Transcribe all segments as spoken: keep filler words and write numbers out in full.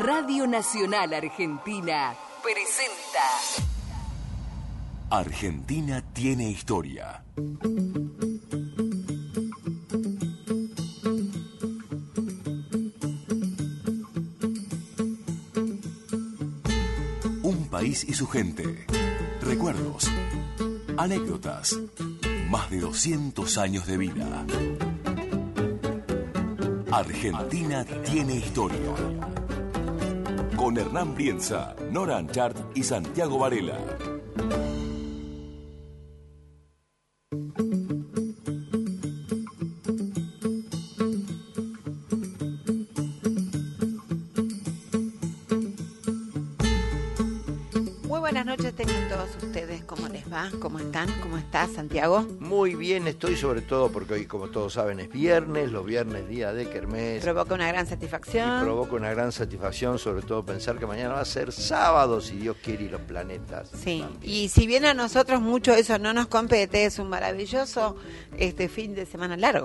Radio Nacional Argentina presenta Argentina tiene historia. Un país y su gente. Recuerdos. Anécdotas. Más de doscientos años de vida. Argentina tiene historia. Con Hernán Brienza, Nora Anchart y Santiago Varela. ¿Cómo están? ¿Cómo estás, Santiago? Muy bien estoy, sobre todo porque hoy, como todos saben, es viernes, los viernes día de kermés. Provoca una gran satisfacción. Y provoca una gran satisfacción, sobre todo pensar que mañana va a ser sábado, si Dios quiere, y los planetas. Sí, también. Y si bien a nosotros mucho eso no nos compete, es un maravilloso este fin de semana largo.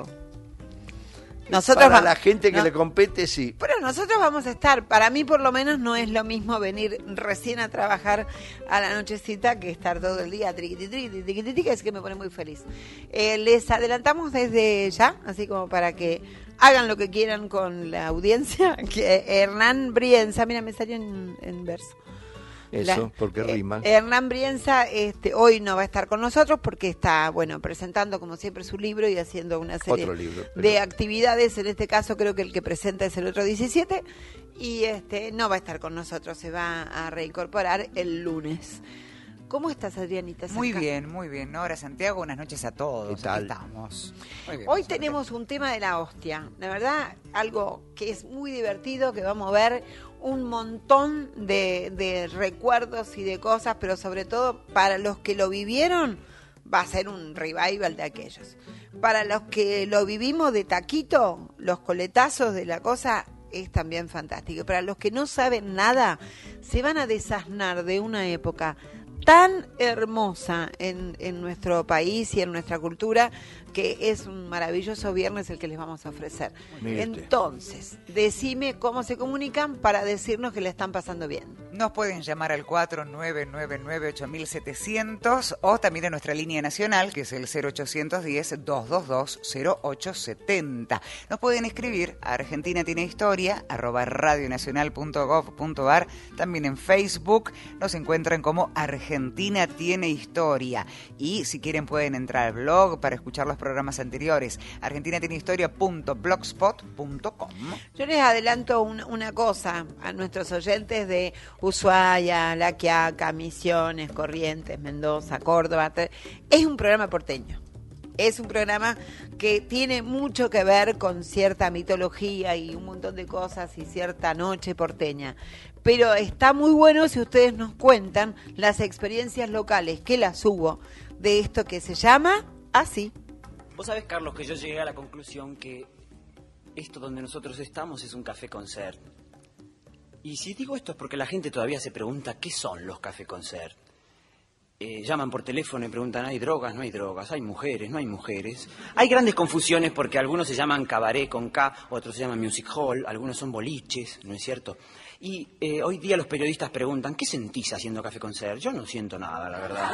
Nosotros Para va, la gente que no, le compete, sí. Pero nosotros vamos a estar, para mí por lo menos no es lo mismo venir recién a trabajar a la nochecita que estar todo el día triqui, triqui, triqui, triqui, es que me pone muy feliz. Eh, les adelantamos desde ya, así como para que hagan lo que quieran con la audiencia, que Hernán Brienza, mira, me salió en, en verso. Eso, La, porque rima. Eh, Hernán Brienza este, hoy no va a estar con nosotros porque está, bueno, presentando como siempre su libro y haciendo una serie Otro libro, pero... de actividades. En este caso creo que el que presenta es el otro diecisiete y este no va a estar con nosotros, se va a reincorporar el lunes. ¿Cómo estás, Adrianita? Muy bien, muy bien. Nora, Santiago, buenas noches a todos. ¿Qué tal? Aquí estamos. Muy bien, Hoy tenemos un tema de la hostia. La verdad, algo que es muy divertido, que va a mover un montón de, de recuerdos y de cosas, pero sobre todo para los que lo vivieron, va a ser un revival de aquellos. Para los que lo vivimos de taquito, los coletazos de la cosa, es también fantástico. Para los que no saben nada, se van a desasnar de una época tan hermosa en, en nuestro país y en nuestra cultura, que es un maravilloso viernes el que les vamos a ofrecer. Mire Entonces, decime cómo se comunican para decirnos que le están pasando bien. Nos pueden llamar al cuatro nueve nueve nueve ocho siete cero cero o también a nuestra línea nacional, que es el cero ochocientos diez, doscientos veintidós, cero ocho setenta. Nos pueden escribir a Argentina tiene historia, arroba radionacional punto gov punto ar. También en Facebook nos encuentran como Argentina tiene historia. Y si quieren pueden entrar al blog para escuchar los programas anteriores, argentina tiene historia punto blogspot punto com. Yo les adelanto un, una cosa a nuestros oyentes de Ushuaia, La Quiaca, Misiones, Corrientes, Mendoza, Córdoba. Es un programa porteño. Es un programa que tiene mucho que ver con cierta mitología y un montón de cosas y cierta noche porteña. Pero está muy bueno si ustedes nos cuentan las experiencias locales, que las hubo, de esto que se llama así. Vos sabés, Carlos, que yo llegué a la conclusión que esto donde nosotros estamos es un café-concert. Y si digo esto es porque la gente todavía se pregunta qué son los café-concert. Eh, llaman por teléfono y preguntan, ¿hay drogas? No hay drogas. ¿Hay mujeres? No hay mujeres. Hay grandes confusiones porque algunos se llaman cabaret con K, otros se llaman music hall, algunos son boliches, ¿no es cierto? Y eh, hoy día los periodistas preguntan, ¿qué sentís haciendo café-concert? Yo no siento nada, la verdad.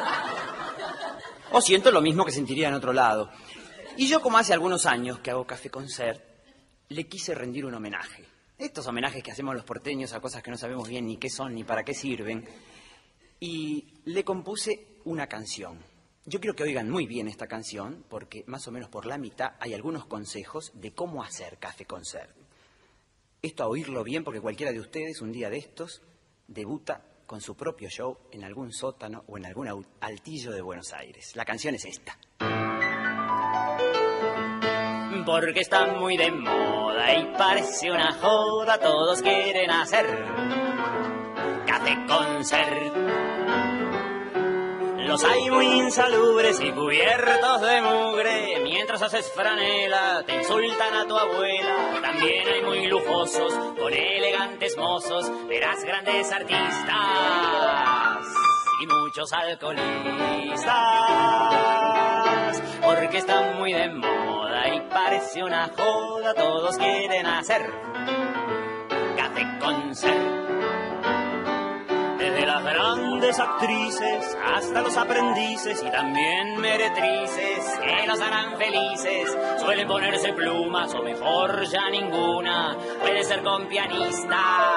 O siento lo mismo que sentiría en otro lado. Y yo, como hace algunos años que hago café-concert, le quise rendir un homenaje. Estos homenajes que hacemos los porteños a cosas que no sabemos bien ni qué son ni para qué sirven. Y le compuse una canción. Yo quiero que oigan muy bien esta canción, porque más o menos por la mitad hay algunos consejos de cómo hacer café-concert. Esto a oírlo bien, porque cualquiera de ustedes, un día de estos, debuta con su propio show en algún sótano o en algún altillo de Buenos Aires. La canción es esta. Porque está muy de moda y parece una joda, todos quieren hacer café-concert. Los hay muy insalubres y cubiertos de mugre. Mientras haces franela, te insultan a tu abuela. También hay muy lujosos, con elegantes mozos. Verás grandes artistas y muchos alcoholistas. Porque están muy de moda y parece una joda. Todos quieren hacer Café Concert. Desde las grandes actrices hasta los aprendices y también meretrices que los harán felices. Suelen ponerse plumas o mejor ya ninguna. Puede ser con pianista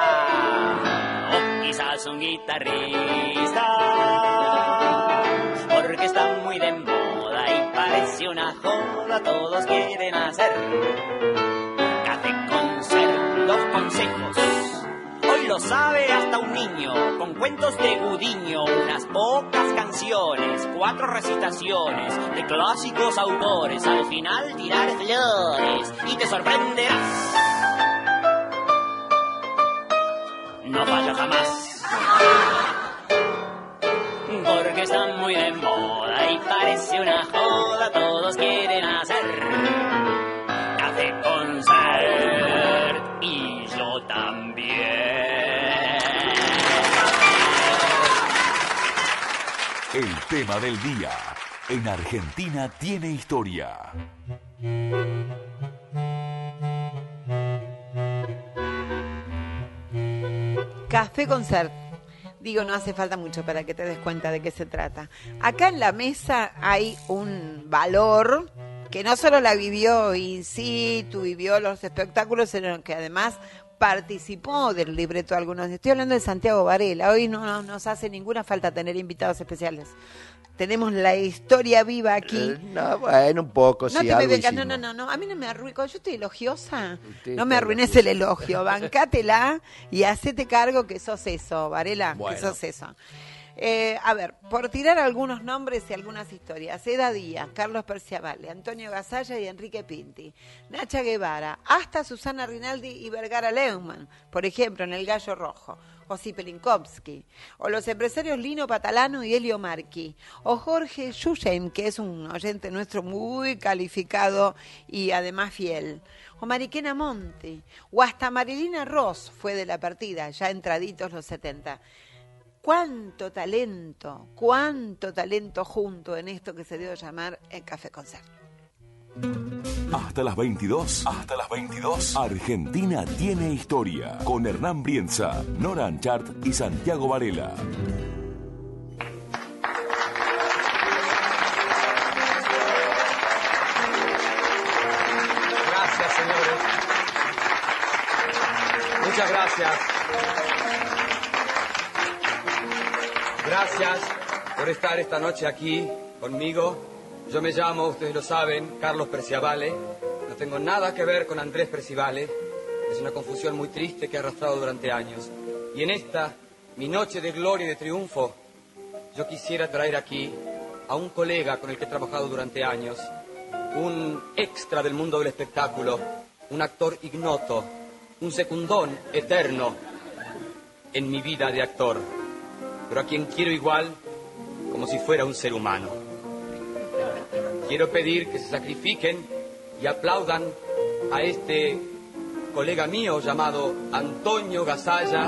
o quizás un guitarrista. Porque está muy de moda y parece una joda. Todos quieren hacer Café Concert. Dos consejos. Hoy lo sabe hasta un niño, con cuentos de Gudiño, unas pocas canciones, cuatro recitaciones de clásicos autores, al final tirar flores y te sorprenderás. No falla jamás, porque está muy de moda y parece una joda, todos quieren hacer Café Concert y yo también. El tema del día. En Argentina tiene historia. Café Concert. Digo, no hace falta mucho para que te des cuenta de qué se trata. Acá en la mesa hay un valor que no solo la vivió in situ, vivió los espectáculos, sino que además participó del libreto de algunos. Estoy hablando de Santiago Varela. Hoy no, no nos hace ninguna falta tener invitados especiales. Tenemos la historia viva aquí. Eh, no, bueno, un poco, no sí, te algo me vengas, hicimos. no, no, no, no, a mí no me arruines. Cuando yo estoy elogiosa, Usted no me está arruines elogiosa. el elogio. Bancátela y hacete cargo que sos eso, Varela, Bueno. que sos eso. Eh, a ver, por tirar algunos nombres y algunas historias. Eda Díaz, Carlos Perciavale, Antonio Gasalla y Enrique Pinti, Nacha Guevara, hasta Susana Rinaldi y Vergara Leumann, por ejemplo, en El Gallo Rojo, o Zipelinkovsky, o los empresarios Lino Patalano y Elio Marchi, o Jorge Yusheim, que es un oyente nuestro muy calificado y además fiel, o Mariquena Monti, o hasta Marilina Ross fue de la partida, ya entraditos los setenta. Cuánto talento, cuánto talento junto en esto que se dio a llamar el Café Concert. Hasta las veintidós. Hasta las veintidós. Argentina tiene historia. Con Hernán Brienza, Nora Anchart y Santiago Varela. Gracias, señores. Muchas gracias. Gracias por estar esta noche aquí conmigo. Yo me llamo, ustedes lo saben, Carlos Perciavale. No tengo nada que ver con Andrés Perciavale. Es una confusión muy triste que he arrastrado durante años. Y en esta, mi noche de gloria y de triunfo, yo quisiera traer aquí a un colega con el que he trabajado durante años, un extra del mundo del espectáculo, un actor ignoto, un secundón eterno en mi vida de actor, pero a quien quiero igual como si fuera un ser humano. Quiero pedir que se sacrifiquen y aplaudan a este colega mío llamado Antonio Gasalla.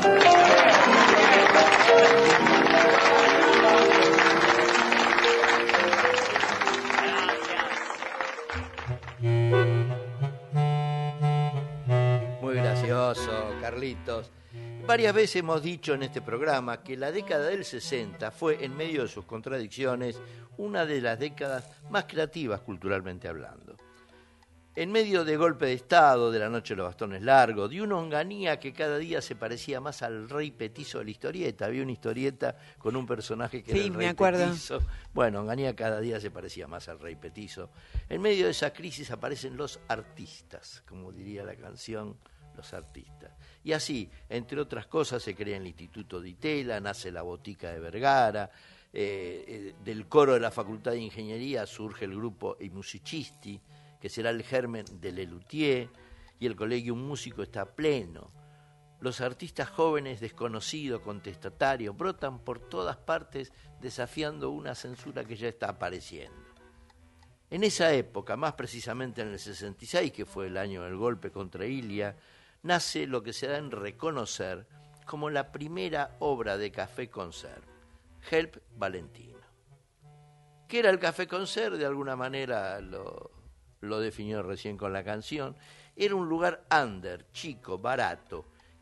Muy gracioso, Carlitos. Varias veces hemos dicho en este programa que la década del sesenta fue, en medio de sus contradicciones, una de las décadas más creativas culturalmente hablando. En medio de golpe de Estado, de la noche de los bastones largos, de una Onganía que cada día se parecía más al rey petizo de la historieta. Había una historieta con un personaje que Sí, era el me rey acuerdo. petizo. Bueno, Onganía cada día se parecía más al rey petizo. En medio de esa crisis aparecen los artistas, como diría la canción, los artistas. Y así, entre otras cosas, se crea el Instituto Di Tella, nace la Botica de Vergara, eh, eh, del coro de la Facultad de Ingeniería surge el grupo I Musicisti, que será el germen de Lelutier, y el Collegium Músico está pleno. Los artistas jóvenes, desconocidos, contestatarios, brotan por todas partes desafiando una censura que ya está apareciendo. En esa época, más precisamente en el sesenta y seis, que fue el año del golpe contra Ilia, nace lo que se da en reconocer como la primera obra de Café Concert, Help Valentino. ¿Qué era el Café Concert? De alguna manera lo, lo definió recién con la canción. Era un lugar under, chico, barato,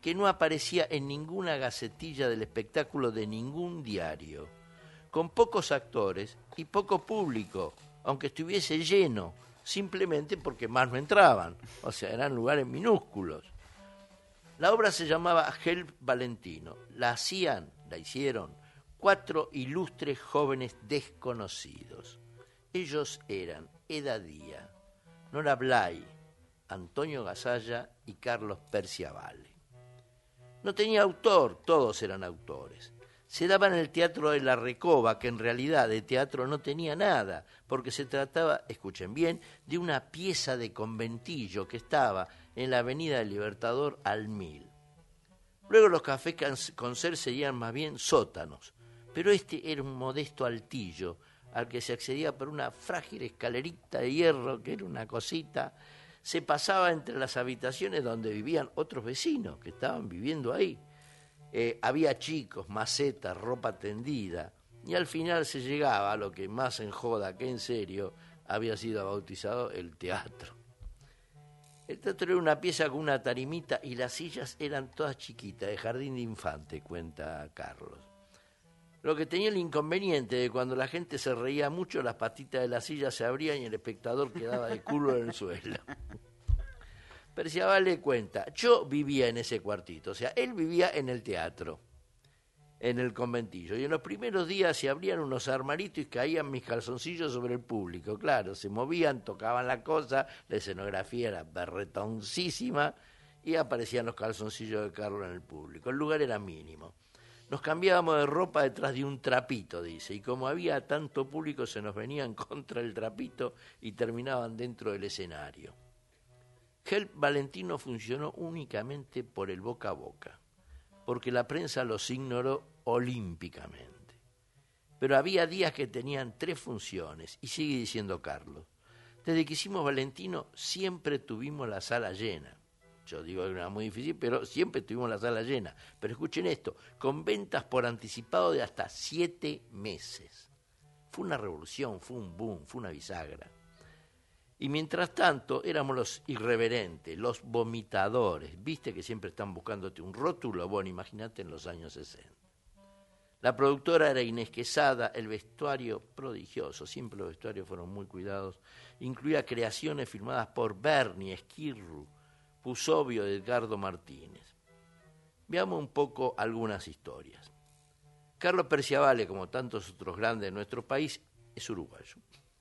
que no aparecía en ninguna gacetilla del espectáculo de ningún diario, con pocos actores y poco público, aunque estuviese lleno, simplemente porque más no entraban, o sea, eran lugares minúsculos. La obra se llamaba Help Valentino, la hacían, la hicieron, cuatro ilustres jóvenes desconocidos. Ellos eran Eda Díaz, Nora Blay, Antonio Gasalla y Carlos Perciavale. No tenía autor, todos eran autores. Se daba en el Teatro de la Recoba, que en realidad de teatro no tenía nada, porque se trataba, escuchen bien, de una pieza de conventillo que estaba en la Avenida del Libertador al Mil. Luego los cafés concert serían más bien sótanos, pero este era un modesto altillo al que se accedía por una frágil escalerita de hierro, que era una cosita. Se pasaba entre las habitaciones donde vivían otros vecinos que estaban viviendo ahí. Eh, había chicos, macetas, ropa tendida, y al final se llegaba a lo que más en joda que en serio había sido bautizado el teatro. El teatro era una pieza con una tarimita y las sillas eran todas chiquitas, de jardín de infante, cuenta Carlos. Lo que tenía el inconveniente de cuando la gente se reía mucho, las patitas de la silla se abrían y el espectador quedaba de culo en el suelo. Perciavale cuenta, yo vivía en ese cuartito, o sea, él vivía en el teatro, en el conventillo, y en los primeros días se abrían unos armaritos y caían mis calzoncillos sobre el público, claro, se movían, tocaban la cosa, la escenografía era berretoncísima y aparecían los calzoncillos de Carlos en el público, el lugar era mínimo. Nos cambiábamos de ropa detrás de un trapito, dice, y como había tanto público se nos venían contra el trapito y terminaban dentro del escenario. Help Valentino funcionó únicamente por el boca a boca, porque la prensa los ignoró olímpicamente. Pero había días que tenían tres funciones, y sigue diciendo Carlos. Desde que hicimos Valentino siempre tuvimos la sala llena. Yo digo que era muy difícil, pero siempre tuvimos la sala llena. Pero escuchen esto, con ventas por anticipado de hasta siete meses. Fue una revolución, fue un boom, fue una bisagra. Y mientras tanto éramos los irreverentes, los vomitadores. Viste que siempre están buscándote un rótulo, bueno, imagínate en los años sesenta. La productora era Inés Quesada, el vestuario prodigioso, siempre los vestuarios fueron muy cuidados. Incluía creaciones filmadas por Bernie, Esquirru, Pusovio, Edgardo Martínez. Veamos un poco algunas historias. Carlos Perciavale, como tantos otros grandes de nuestro país, es uruguayo.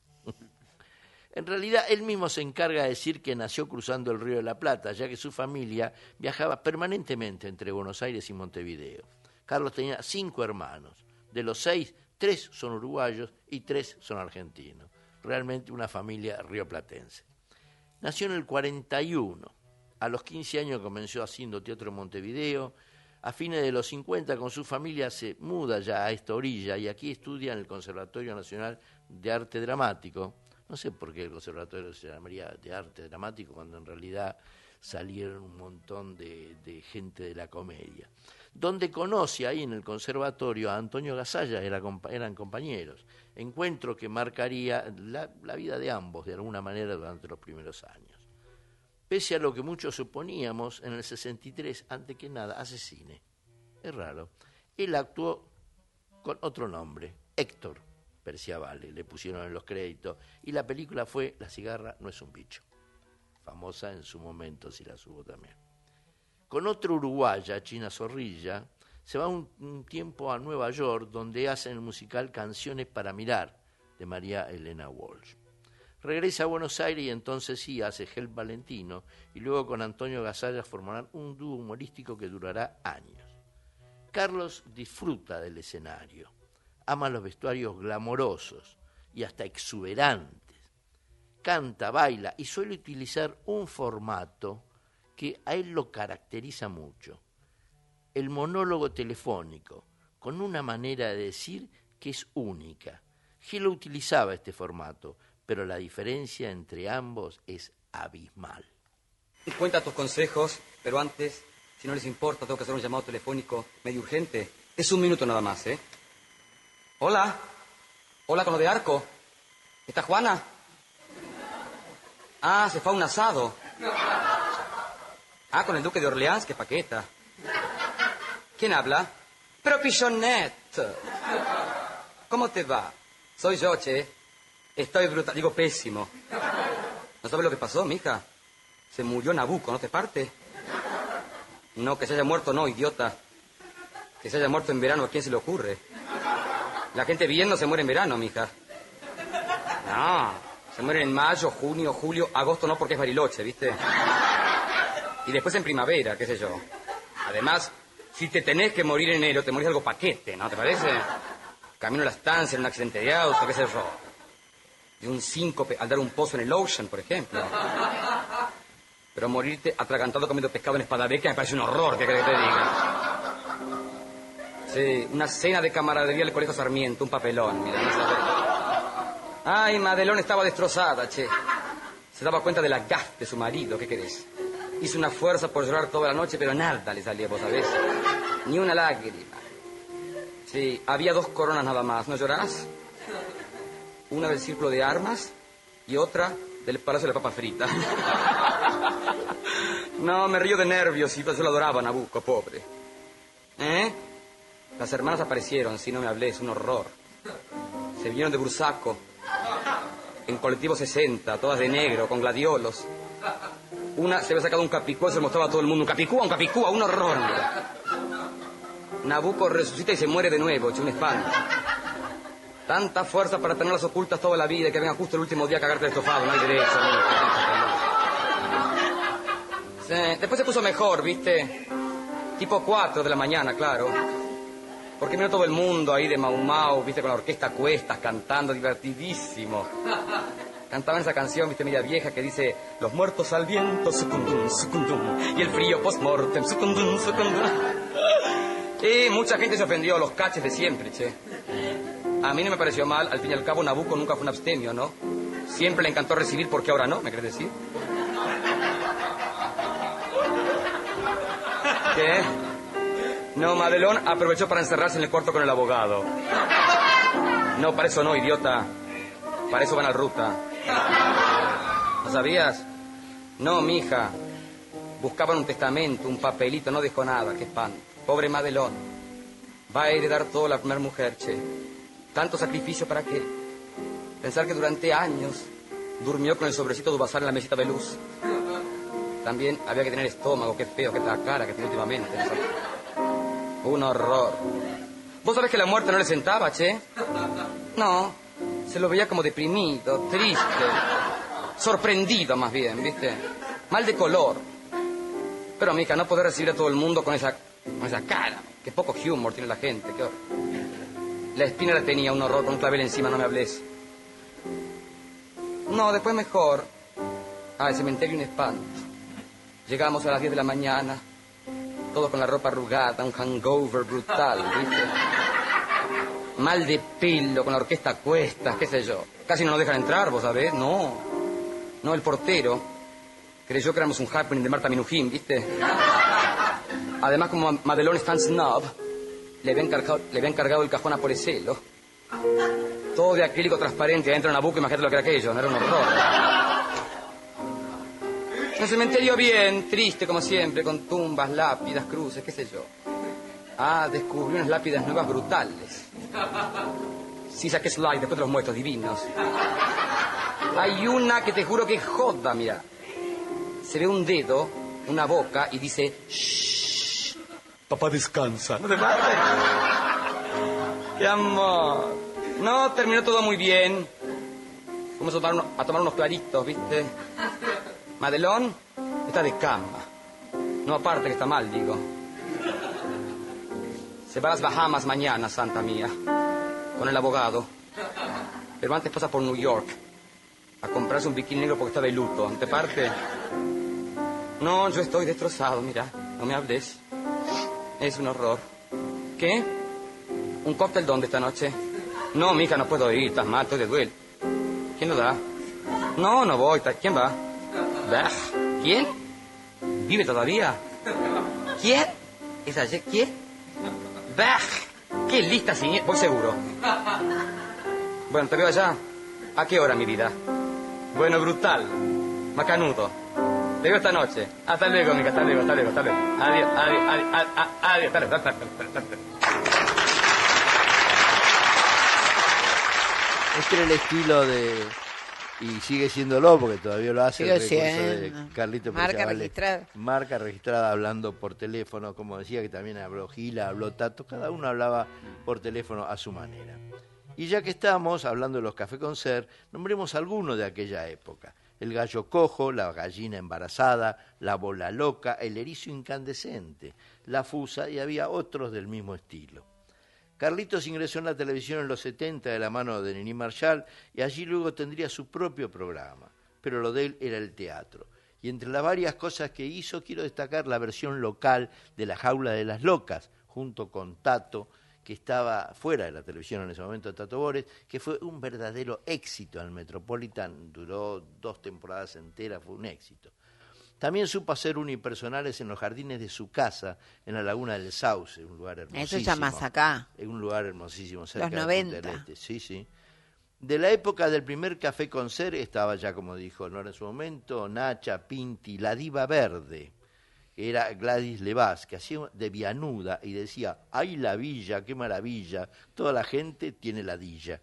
En realidad, él mismo se encarga de decir que nació cruzando el Río de la Plata, ya que su familia viajaba permanentemente entre Buenos Aires y Montevideo. Carlos tenía cinco hermanos. De los seis, tres son uruguayos y tres son argentinos. Realmente una familia rioplatense. Nació en el cuarenta y uno. A los quince años comenzó haciendo teatro en Montevideo. A fines de los cincuenta, con su familia, se muda ya a esta orilla y aquí estudia en el Conservatorio Nacional de Arte Dramático. No sé por qué el conservatorio se llamaría de arte dramático cuando en realidad salieron un montón de, de gente de la comedia. Donde conoce ahí en el conservatorio a Antonio Gasalla, era, eran compañeros. Encuentro que marcaría la, la vida de ambos de alguna manera durante los primeros años. Pese a lo que muchos suponíamos, en el sesenta y tres, antes que nada, hace cine. Es raro. Él actuó con otro nombre, Héctor Perciavale, le pusieron en los créditos, y la película fue La cigarra no es un bicho, famosa en su momento, si la subo también. Con otra uruguaya, China Zorrilla, se va un, un tiempo a Nueva York, donde hacen el musical Canciones para mirar, de María Elena Walsh. Regresa a Buenos Aires y entonces sí hace Help Valentino, y luego con Antonio Gasalla formarán un dúo humorístico que durará años. Carlos disfruta del escenario. Ama los vestuarios glamorosos y hasta exuberantes. Canta, baila y suele utilizar un formato que a él lo caracteriza mucho. El monólogo telefónico, con una manera de decir que es única. Gil utilizaba este formato, pero la diferencia entre ambos es abismal. Cuenta tus consejos, pero antes, si no les importa, tengo que hacer un llamado telefónico medio urgente. Es un minuto nada más, ¿eh? Hola. Hola, con lo de Arco. ¿Está Juana? Ah, se fue a un asado. Ah, con el duque de Orleans, qué paqueta. ¿Quién habla? Pero Pichonet. ¿Cómo te va? Soy yo, che. Estoy brutal, digo pésimo. ¿No sabes lo que pasó, mija? Se murió Nabucco, ¿no te parte? No, que se haya muerto, no, idiota. Que se haya muerto en verano, ¿a quién se le ocurre? La gente bien no se muere en verano, mija. No, se mueren en mayo, junio, julio, agosto no porque es Bariloche, ¿viste? Y después en primavera, qué sé yo. Además, si te tenés que morir en enero, te morís algo paquete, ¿no te parece? Camino a la estancia en un accidente de auto, qué sé yo. De un síncope al dar un pozo en el Ocean, por ejemplo. Pero morirte atragantado comiendo pescado en Espadabeca me parece un horror, ¿qué crees que te diga? Sí, una cena de camaradería del Colegio Sarmiento, un papelón, mira. No sabes. Ay, Madelón estaba destrozada, che. Se daba cuenta de la gafe de su marido, ¿qué querés? Hizo una fuerza por llorar toda la noche, pero nada le salía, vos sabés. Ni una lágrima. Sí, había dos coronas nada más, ¿no llorás? Una del Círculo de Armas y otra del Palacio de la Papa Frita. No, me río de nervios, y yo lo adoraba a Nabucco, pobre. ¿Eh? Las hermanas aparecieron, si no me hablé, es un horror. Se vinieron de Bursaco, en colectivo sesenta, todas de negro, con gladiolos. Una se había sacado un capicúa y se mostraba a todo el mundo. Un capicúa, un capicúa, un horror. Mira. Nabucco resucita y se muere de nuevo, hecho un espanto. Tanta fuerza para tenerlas ocultas toda la vida y que venga justo el último día a cagarte el estofado, no hay derecho. Sí, después se puso mejor, ¿viste? Tipo cuatro de la mañana, claro. Porque vino todo el mundo ahí de Mau Mau, ¿viste? Con la orquesta a cuestas, cantando, divertidísimo. Cantaban esa canción, ¿viste? Media vieja que dice: los muertos al viento, sucundum, sucundum. Y el frío post-mortem, sucundum, sucundum. Y mucha gente se ofendió, los caches de siempre, che. A mí no me pareció mal, al fin y al cabo Nabucco nunca fue un abstemio, ¿no? Siempre le encantó recibir, ¿por qué ahora no? ¿Me querés decir? ¿Qué? No, Madelón aprovechó para encerrarse en el cuarto con el abogado. No, para eso no, idiota. Para eso van al ruta. ¿No sabías? No, mija. Buscaban un testamento, un papelito, no dejó nada, qué espanto. Pobre Madelón. Va a heredar todo la primer mujer, che. ¿Tanto sacrificio para qué? Pensar que durante años durmió con el sobrecito de Ubasar en la mesita de luz. También había que tener estómago, qué feo, qué la cara que tiene últimamente. Un horror. ¿Vos sabés que la muerte no le sentaba, che? No, se lo veía como deprimido, triste, sorprendido más bien, ¿viste? Mal de color. Pero, mija, no poder recibir a todo el mundo con esa, con esa cara. Qué poco humor tiene la gente, qué horror. La espina la tenía, un horror, con un clavel encima, no me hables. No, después mejor. Ah, el cementerio un espanto. Llegamos a las diez de la mañana, todos con la ropa arrugada, un hangover brutal, ¿viste? Mal de pelo, con la orquesta a cuestas, qué sé yo. Casi no nos dejan entrar, ¿vos sabés? No. No, el portero creyó que éramos un happening de Marta Minujín, ¿viste? Además, como Madelón es tan snob, le había encargado, le había encargado el cajón a Porecelo. Todo de acrílico transparente, adentro de Nabucco, imagínate lo que era aquello, no era un horror. El cementerio bien, triste como siempre, con tumbas, lápidas, cruces, qué sé yo. Ah, descubrí unas lápidas nuevas brutales. Sí, saqué slide, después te los muestro, divinos. Hay una que te juro que es joda, mira. Se ve un dedo, una boca, y dice: shh, papá descansa. ¿No te parece? ¡Qué amor! No, terminó todo muy bien. Fuimos a tomar, uno, a tomar unos claritos, ¿viste? Madelón está de cama. No, aparte que está mal, digo. Se va a las Bahamas mañana, santa mía, con el abogado. Pero antes pasa por New York a comprarse un bikini negro porque está de luto. ¿Te parte? No, yo estoy destrozado, mira. No me hables. Es un horror. ¿Qué? ¿Un cóctel dónde esta noche? No, mija, no puedo ir. Estás mal, estoy de duelo. ¿Quién lo da? No, no voy. ¿Quién va? Bah. ¿Quién? ¿Vive todavía? ¿Quién? ¿Es ayer? ¿Quién? Bah. ¡Qué lista, señor! Voy seguro. Bueno, te veo allá. ¿A qué hora, mi vida? Bueno, brutal. Macanudo. Te digo esta noche. Hasta luego, mica, hasta luego, hasta luego, hasta luego. Adiós, adiós, adiós, adiós, adiós, hasta luego, hasta luego, hasta luego. Este era el estilo de... Y sigue siéndolo, porque todavía lo hace Sigue el recurso siendo. de Carlitos Marca Preciabale. registrada. Marca registrada, hablando por teléfono, como decía, que también habló Gila, habló Tato, cada uno hablaba por teléfono a su manera. Y ya que estamos hablando de los café concert, nombremos algunos de aquella época. El gallo cojo, la gallina embarazada, la bola loca, el erizo incandescente, la fusa, y había otros del mismo estilo. Carlitos ingresó en la televisión en los setenta de la mano de Nini Marshall y allí luego tendría su propio programa, pero lo de él era el teatro. Y entre las varias cosas que hizo, quiero destacar la versión local de La Jaula de las Locas, junto con Tato, que estaba fuera de la televisión en ese momento, Tato Bores, que fue un verdadero éxito en el Metropolitan, duró dos temporadas enteras, fue un éxito. También supo hacer unipersonales en los jardines de su casa, en la Laguna del Sauce, un lugar hermosísimo. Eso ya más acá. Es un lugar hermosísimo, cerca Los de noventa. Punta del Este. Sí, sí. De la época del primer café concert estaba ya, como dijo Nora en su momento, Nacha, Pinti, la diva verde. Era Gladys Levas, que hacía de Vianuda y decía, ¡ay la villa, qué maravilla! Toda la gente tiene ladilla.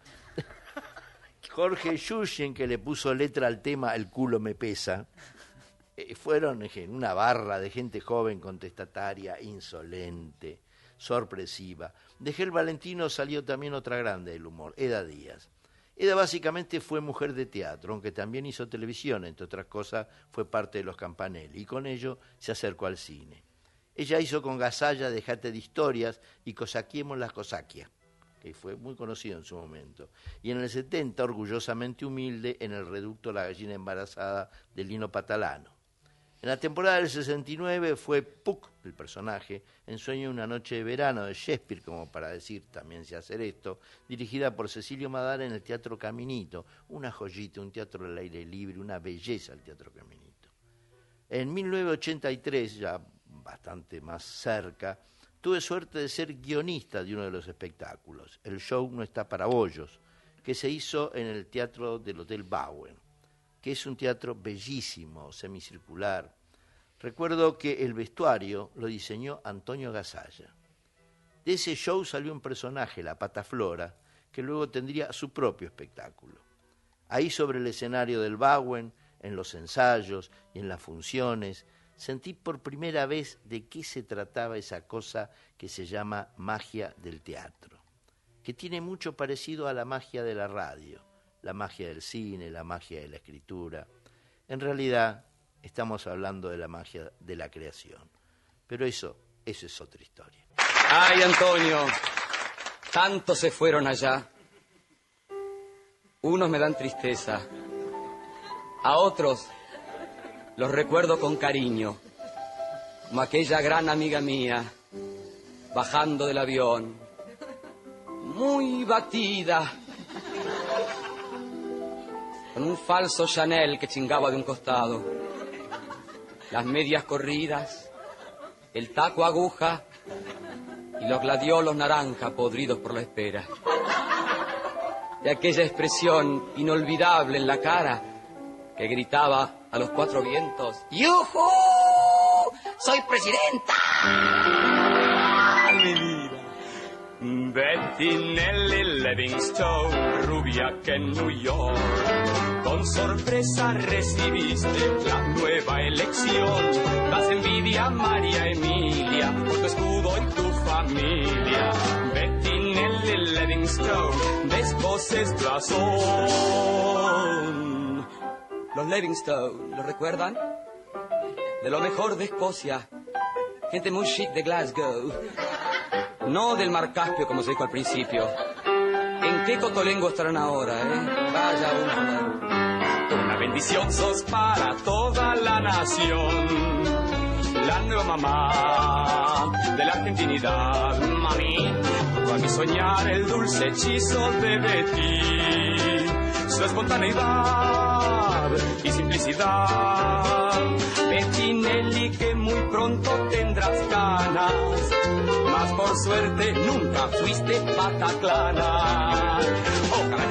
Jorge Yushin, que le puso letra al tema El culo me pesa. Eh, fueron en una barra de gente joven, contestataria, insolente, sorpresiva. De Gel Valentino salió también otra grande del humor, Eda Díaz. Eda básicamente fue mujer de teatro, aunque también hizo televisión, entre otras cosas fue parte de los Campanelli, y con ello se acercó al cine. Ella hizo con Gasalla Dejate de historias y Cosaquiemos las Cosaquias, que fue muy conocido en su momento. Y en el setenta, orgullosamente humilde, en el reducto La gallina embarazada de Lino Patalano. En la temporada del sesenta y nueve fue Puck, el personaje, en Sueño de una noche de verano de Shakespeare, como para decir también sé hacer esto, dirigida por Cecilio Madara en el Teatro Caminito, una joyita, un teatro al aire libre, una belleza el Teatro Caminito. En mil novecientos ochenta y tres, ya bastante más cerca, tuve suerte de ser guionista de uno de los espectáculos, El show no está para bollos, que se hizo en el Teatro del Hotel Bowen, que es un teatro bellísimo, semicircular. Recuerdo que el vestuario lo diseñó Antonio Gasalla. De ese show salió un personaje, la Pata Flora, que luego tendría su propio espectáculo. Ahí sobre el escenario del Bowen, en los ensayos y en las funciones, sentí por primera vez de qué se trataba esa cosa que se llama magia del teatro, que tiene mucho parecido a la magia de la radio, la magia del cine, la magia de la escritura. En realidad, estamos hablando de la magia de la creación. Pero eso, eso es otra historia. Ay, Antonio, tantos se fueron allá. Unos me dan tristeza, a otros los recuerdo con cariño, como aquella gran amiga mía, bajando del avión, muy batida, con un falso Chanel que chingaba de un costado, las medias corridas, el taco aguja y los gladiolos naranja podridos por la espera. Y aquella expresión inolvidable en la cara que gritaba a los cuatro vientos, ¡Yujú! ¡Soy presidenta! Mi vida. Bettinelli Livingstone, rubia que en New York, con sorpresa recibiste la nueva elección. Das envidia a María Emilia por tu escudo y tu familia. Bettinelli Livingstone, descoces blasón. Los Livingstone, ¿lo recuerdan? De lo mejor de Escocia, gente muy chic de Glasgow. No del Mar Caspio, como se dijo al principio. ¿En qué cotolengo estarán ahora, eh? Vaya uno. Una bendición sos para toda la nación. La nueva mamá de la argentinidad, mami. Para mí soñar el dulce hechizo de Betty. Su espontaneidad y simplicidad. Bettinelli, que muy pronto tendrás ganas. Mas por suerte nunca fuiste pataclana. Ojalá que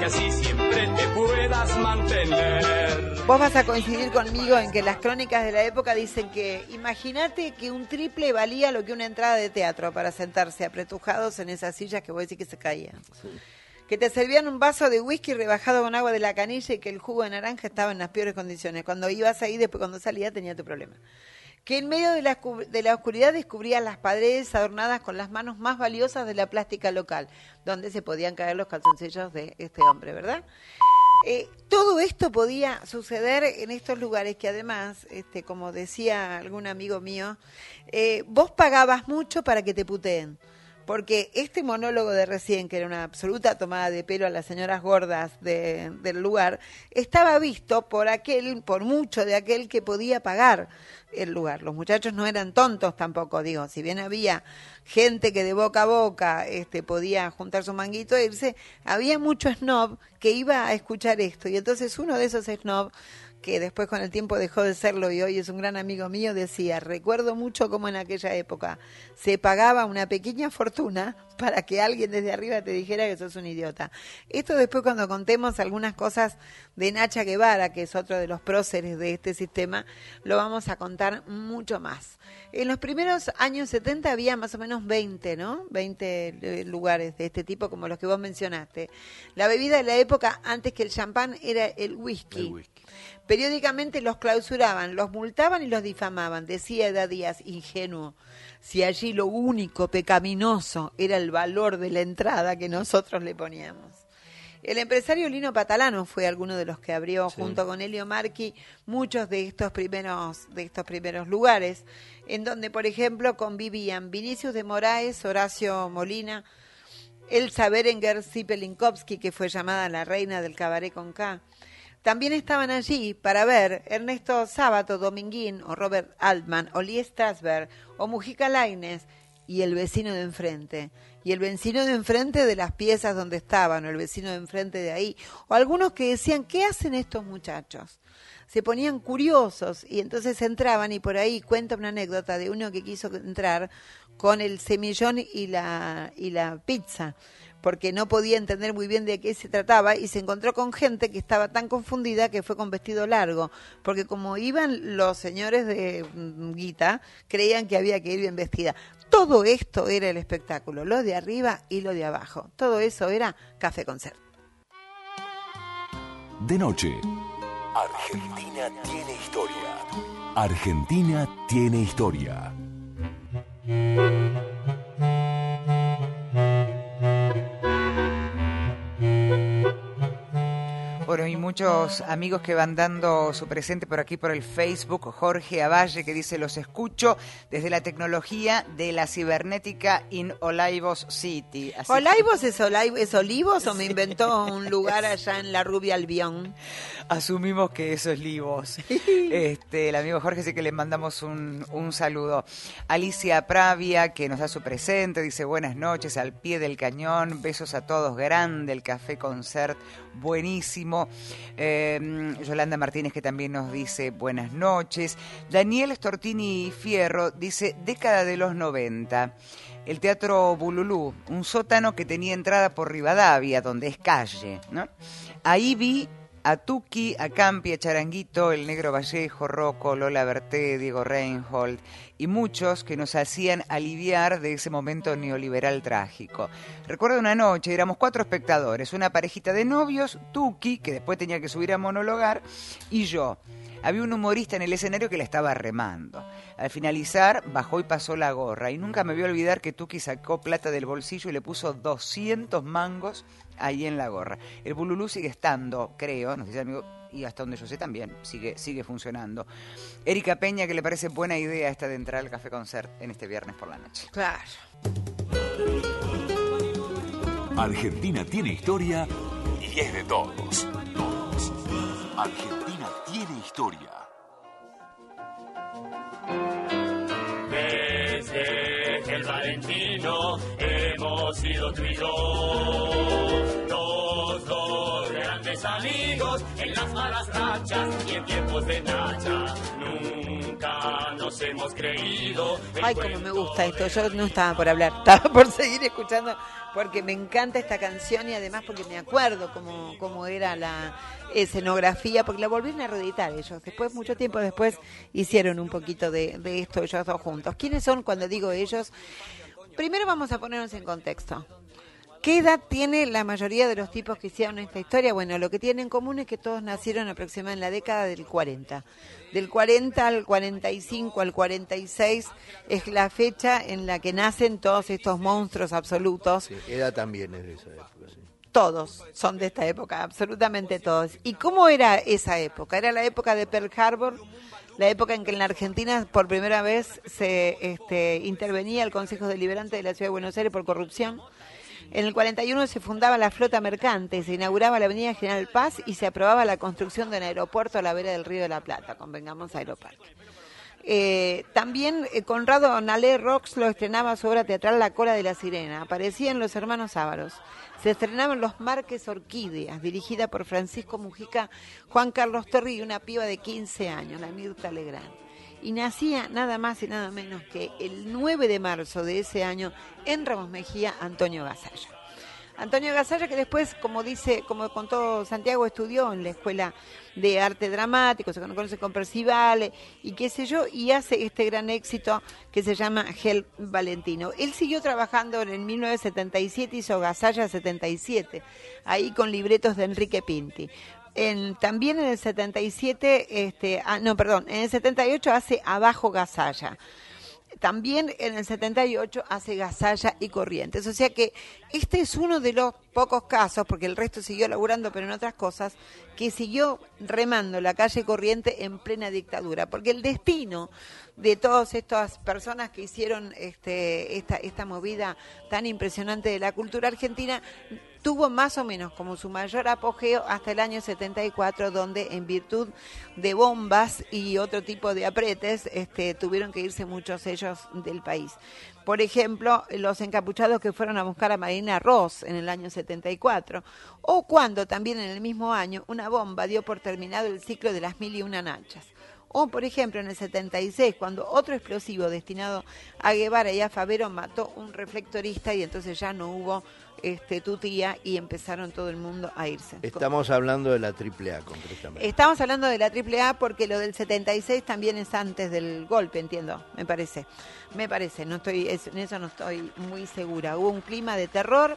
así siempre te puedas mantener. Vos vas a coincidir conmigo en que las crónicas de la época dicen que imagínate que un triple valía lo que una entrada de teatro para sentarse apretujados en esas sillas que vos decís que se caían. Sí. Que te servían un vaso de whisky rebajado con agua de la canilla y que el jugo de naranja estaba en las peores condiciones. Cuando ibas ahí, después cuando salías tenía tu problema. Que en medio de la, de la oscuridad descubrías las paredes adornadas con las manos más valiosas de la plástica local, donde se podían caer los calzoncillos de este hombre, ¿verdad? Eh, todo esto podía suceder en estos lugares que además, este, como decía algún amigo mío, eh, vos pagabas mucho para que te puteen. Porque este monólogo de recién, que era una absoluta tomada de pelo a las señoras gordas de, del lugar, estaba visto por aquel, por mucho de aquel que podía pagar el lugar. Los muchachos no eran tontos tampoco, digo, si bien había gente que de boca a boca este, podía juntar su manguito e irse, había mucho snob que iba a escuchar esto. Y entonces uno de esos snob, que después con el tiempo dejó de serlo y hoy es un gran amigo mío, decía, recuerdo mucho cómo en aquella época se pagaba una pequeña fortuna para que alguien desde arriba te dijera que sos un idiota. Esto después cuando contemos algunas cosas de Nacha Guevara, que es otro de los próceres de este sistema, lo vamos a contar mucho más. En los primeros años setenta había más o menos veinte, ¿no? veinte lugares de este tipo como los que vos mencionaste. La bebida de la época antes que el champán era el whisky. El whisky. Periódicamente los clausuraban, los multaban y los difamaban. Decía Eda Díaz, ingenuo, si allí lo único pecaminoso era el valor de la entrada que nosotros le poníamos. El empresario Lino Patalano fue alguno de los que abrió, sí, junto con Elio Marchi, muchos de estos primeros de estos primeros lugares, en donde, por ejemplo, convivían Vinicius de Moraes, Horacio Molina, Elsa Berenguer Zippelinkowski, que fue llamada la reina del cabaret con K. También estaban allí para ver Ernesto Sábato, Dominguín, o Robert Altman, o Lee Strasberg, o Mujica Lainez, y el vecino de enfrente. Y el vecino de enfrente de las piezas donde estaban, o el vecino de enfrente de ahí. O algunos que decían, ¿qué hacen estos muchachos? Se ponían curiosos y entonces entraban, y por ahí cuenta una anécdota de uno que quiso entrar con el semillón y la, y la pizza, porque no podía entender muy bien de qué se trataba y se encontró con gente que estaba tan confundida que fue con vestido largo, porque como iban los señores de guita, creían que había que ir bien vestida. Todo esto era el espectáculo, lo de arriba y lo de abajo. Todo eso era Café Concert. De noche, Argentina tiene historia. Argentina tiene historia. Bueno, y muchos amigos que van dando su presente por aquí por el Facebook. Jorge Avalle, que dice, los escucho desde la tecnología de la cibernética in Olivos City. Así ¿Olivos que... es, Oliv es Olivos o me inventó un lugar allá en la Rubia Albión? Asumimos que eso es Livos. Este, el amigo Jorge, sí que le mandamos un, un saludo. Alicia Pravia, que nos da su presente, dice, buenas noches, al pie del cañón, besos a todos, grande el Café Concert, buenísimo. Eh, Yolanda Martínez, que también nos dice buenas noches. Daniel Stortini Fierro dice, década de los noventa, el Teatro Bululú, un sótano que tenía entrada por Rivadavia, donde es calle, ¿no? Ahí vi a Tuki, a Campi, a Charanguito, el Negro Vallejo, Rocco, Lola Berté, Diego Reinhold y muchos que nos hacían aliviar de ese momento neoliberal trágico. Recuerdo una noche, éramos cuatro espectadores, una parejita de novios, Tuki, que después tenía que subir a monologar, y yo. Había un humorista en el escenario que la estaba remando. Al finalizar, bajó y pasó la gorra. Y nunca me voy a olvidar que Tuki sacó plata del bolsillo y le puso doscientos mangos ahí en la gorra. El Bululú sigue estando, creo, nos dice el amigo, y hasta donde yo sé también, sigue, sigue funcionando. Erika Peña, que le parece buena idea esta de entrar al Café Concert en este viernes por la noche. Claro. Argentina tiene historia y es de todos. Todos. Argentina tiene historia. Desde que el Valentino hemos sido tú y yo, los dos grandes amigos en las malas rachas y en tiempos de nacha. Nunca nos nos hemos creído. Ay, como me gusta esto. Yo no estaba por hablar, estaba por seguir escuchando, porque me encanta esta canción y además porque me acuerdo cómo, cómo era la escenografía, porque la volvieron a reeditar ellos. Después, mucho tiempo después, hicieron un poquito de, de esto ellos dos juntos. ¿Quiénes son cuando digo ellos? Primero vamos a ponernos en contexto. ¿Qué edad tiene la mayoría de los tipos que hicieron esta historia? Bueno, lo que tienen en común es que todos nacieron aproximadamente en la década del cuarenta. Del cuarenta al cuarenta y cinco al cuarenta y seis es la fecha en la que nacen todos estos monstruos absolutos. Sí, edad también es de esa época, sí. Todos son de esta época, absolutamente todos. ¿Y cómo era esa época? Era la época de Pearl Harbor, la época en que en la Argentina por primera vez se este, intervenía el Consejo Deliberante de la Ciudad de Buenos Aires por corrupción. En el cuarenta y uno se fundaba la flota mercante, se inauguraba la avenida General Paz y se aprobaba la construcción de un aeropuerto a la vera del Río de la Plata, convengamos Aeroparque. Eh, también eh, Conrado Nalé Rox lo estrenaba su obra teatral La cola de la sirena, aparecían Los hermanos Ávaros, se estrenaban Los Marques Orquídeas, dirigida por Francisco Mujica, Juan Carlos Terry y una piba de quince años, la Mirta Legrand. Y nacía nada más y nada menos que el nueve de marzo de ese año en Ramos Mejía, Antonio Gasalla. Antonio Gasalla, que después, como dice, como contó Santiago, estudió en la Escuela de Arte Dramático, se conoce con Percival y qué sé yo, y hace este gran éxito que se llama Gel Valentino. Él siguió trabajando en mil novecientos setenta y siete, hizo Gasalla setenta y siete, ahí con libretos de Enrique Pinti. En, también en el setenta y siete, este, ah, no, perdón, en el setenta y ocho hace Abajo Gasalla. También en el setenta y ocho hace Gasalla y Corrientes. O sea que este es uno de los pocos casos, porque el resto siguió laburando, pero en otras cosas, que siguió remando la calle Corriente en plena dictadura. Porque el destino de todas estas personas que hicieron este, esta, esta movida tan impresionante de la cultura argentina tuvo más o menos como su mayor apogeo hasta el año setenta y cuatro, donde en virtud de bombas y otro tipo de apretes este, tuvieron que irse muchos ellos del país. Por ejemplo, los encapuchados que fueron a buscar a Marina Ross en el año setenta y cuatro, o cuando también en el mismo año una bomba dio por terminado el ciclo de las mil y una nachas. O, por ejemplo, en el setenta y seis, cuando otro explosivo destinado a Guevara y a Favero mató un reflectorista y entonces ya no hubo este, tutía y empezaron todo el mundo a irse. Estamos hablando de la triple A, concretamente. Estamos hablando de la triple A porque lo del setenta y seis también es antes del golpe, entiendo, me parece. Me parece, no estoy, en eso no estoy muy segura. Hubo un clima de terror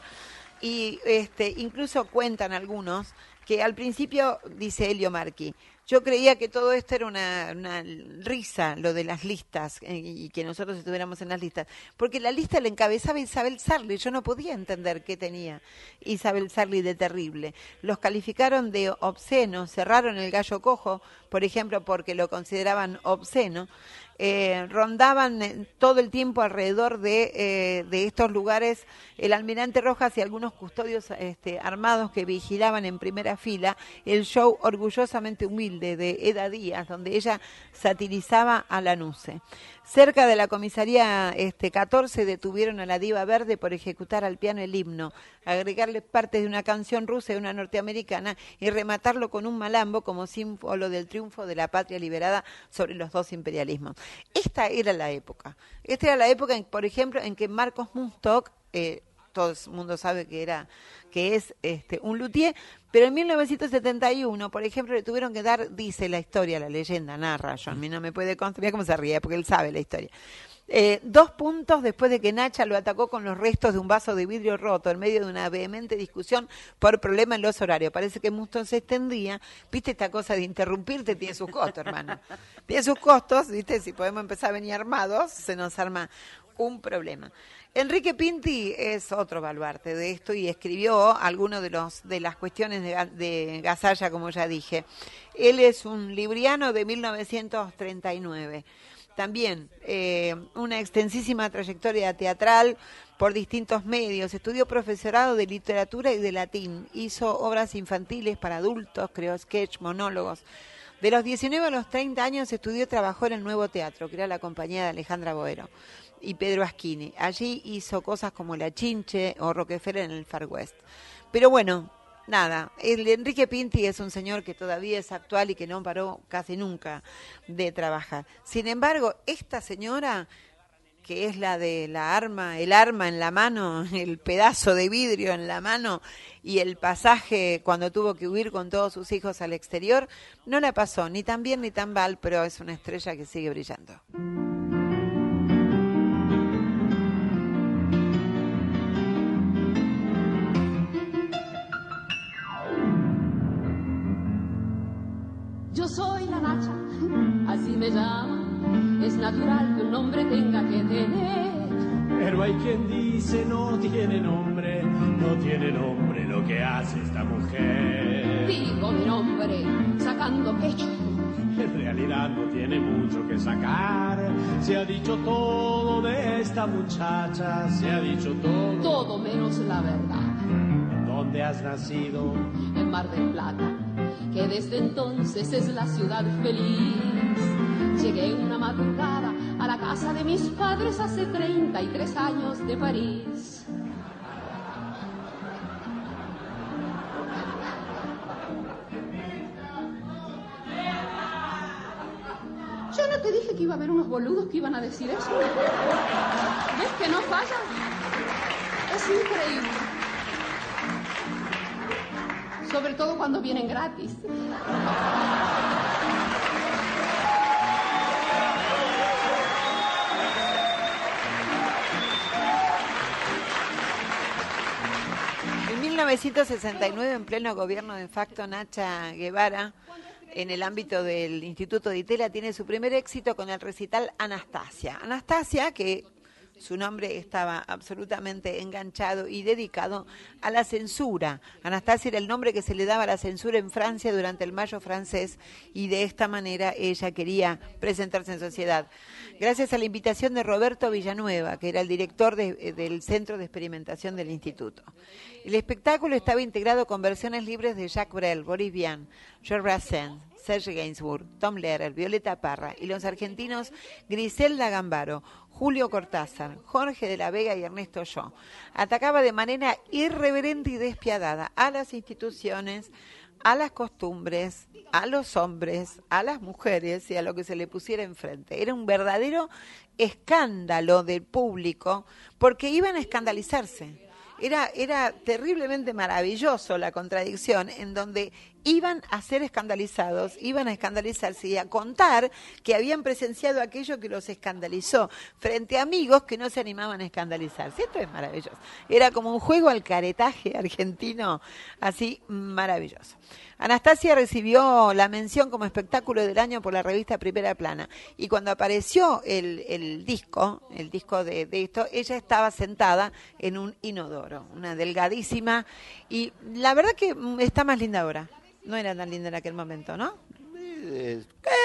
y este, incluso cuentan algunos que al principio, dice Elio Marchi, yo creía que todo esto era una, una risa, lo de las listas, eh, y que nosotros estuviéramos en las listas, porque la lista la encabezaba Isabel Sarli, yo no podía entender qué tenía Isabel Sarli de terrible. Los calificaron de obscenos, cerraron el Gallo Cojo, por ejemplo, porque lo consideraban obsceno. Eh, rondaban eh, todo el tiempo alrededor de, eh, de estos lugares el almirante Rojas y algunos custodios este, armados que vigilaban en primera fila el show Orgullosamente Humilde de Eda Díaz, donde ella satirizaba a Lanuse. Cerca de la comisaría este, catorce detuvieron a la diva verde por ejecutar al piano el himno, agregarle partes de una canción rusa y una norteamericana y rematarlo con un malambo como símbolo del triunfo de la patria liberada sobre los dos imperialismos. Esta era la época. Esta era la época, en, por ejemplo, en que Marcos Munstock, eh, todo el mundo sabe que era que es este un luthier, pero en mil novecientos setenta y uno, por ejemplo, le tuvieron que dar, dice la historia, la leyenda, narra, yo a mí no me puede construir, cómo se ríe, porque él sabe la historia. Eh, dos puntos después de que Nacha lo atacó con los restos de un vaso de vidrio roto en medio de una vehemente discusión por problema en los horarios. Parece que Muston se extendía. Viste, esta cosa de interrumpirte tiene sus costos, hermano. Tiene sus costos, viste, si podemos empezar a venir armados, se nos arma un problema. Enrique Pinti es otro baluarte de esto y escribió algunos de los de las cuestiones de, de Gasalla, como ya dije. Él es un libriano de mil novecientos treinta y nueve. También eh, una extensísima trayectoria teatral por distintos medios. Estudió profesorado de literatura y de latín. Hizo obras infantiles para adultos, creó sketch, monólogos. De los diecinueve a los treinta años estudió y trabajó en el Nuevo Teatro, que era la compañía de Alejandra Boero y Pedro Asquini. Allí hizo cosas como La Chinche o Rockefeller en el Far West. Pero bueno, nada, el Enrique Pinti es un señor que todavía es actual y que no paró casi nunca de trabajar. Sin embargo, esta señora, que es la de la arma, el arma en la mano, el pedazo de vidrio en la mano y el pasaje cuando tuvo que huir con todos sus hijos al exterior, no la pasó ni tan bien ni tan mal, pero es una estrella que sigue brillando. Yo soy la Nacha, así me llaman, es natural que un nombre tenga que tener. Pero hay quien dice no tiene nombre, no tiene nombre lo que hace esta mujer. Digo mi nombre, sacando pecho. En realidad no tiene mucho que sacar, se ha dicho todo de esta muchacha, se ha dicho todo. Todo menos la verdad. ¿Dónde has nacido? En Mar del Plata, que desde entonces es la ciudad feliz. Llegué una madrugada a la casa de mis padres hace treinta y tres años de París. Yo no te dije que iba a haber unos boludos que iban a decir eso. ¿Ves que no falla? Es increíble. Sobre todo cuando vienen gratis. En mil novecientos sesenta y nueve, en pleno gobierno de facto, Nacha Guevara, en el ámbito del Instituto de Itela, tiene su primer éxito con el recital Anastasia. Anastasia, que su nombre estaba absolutamente enganchado y dedicado a la censura. Anastasia era el nombre que se le daba a la censura en Francia durante el Mayo francés, y de esta manera ella quería presentarse en sociedad. Gracias a la invitación de Roberto Villanueva, que era el director de, del Centro de Experimentación del Instituto. El espectáculo estaba integrado con versiones libres de Jacques Brel, Boris Vian, Georges Brassens, Serge Gainsbourg, Tom Lehrer, Violeta Parra y los argentinos Griselda Gambaro, Julio Cortázar, Jorge de la Vega y Ernesto Yo. Atacaba de manera irreverente y despiadada a las instituciones, a las costumbres, a los hombres, a las mujeres y a lo que se le pusiera enfrente. Era un verdadero escándalo del público porque iban a escandalizarse. Era, era terriblemente maravilloso la contradicción en donde iban a ser escandalizados, iban a escandalizarse y a contar que habían presenciado aquello que los escandalizó frente a amigos que no se animaban a escandalizarse. Esto es maravilloso. Era como un juego al caretaje argentino, así maravilloso. Anastasia recibió la mención como espectáculo del año por la revista Primera Plana, y cuando apareció el, el disco, el disco de, de esto, ella estaba sentada en un inodoro, una delgadísima, y la verdad que está más linda ahora. No era tan linda en aquel momento, ¿no? Eh,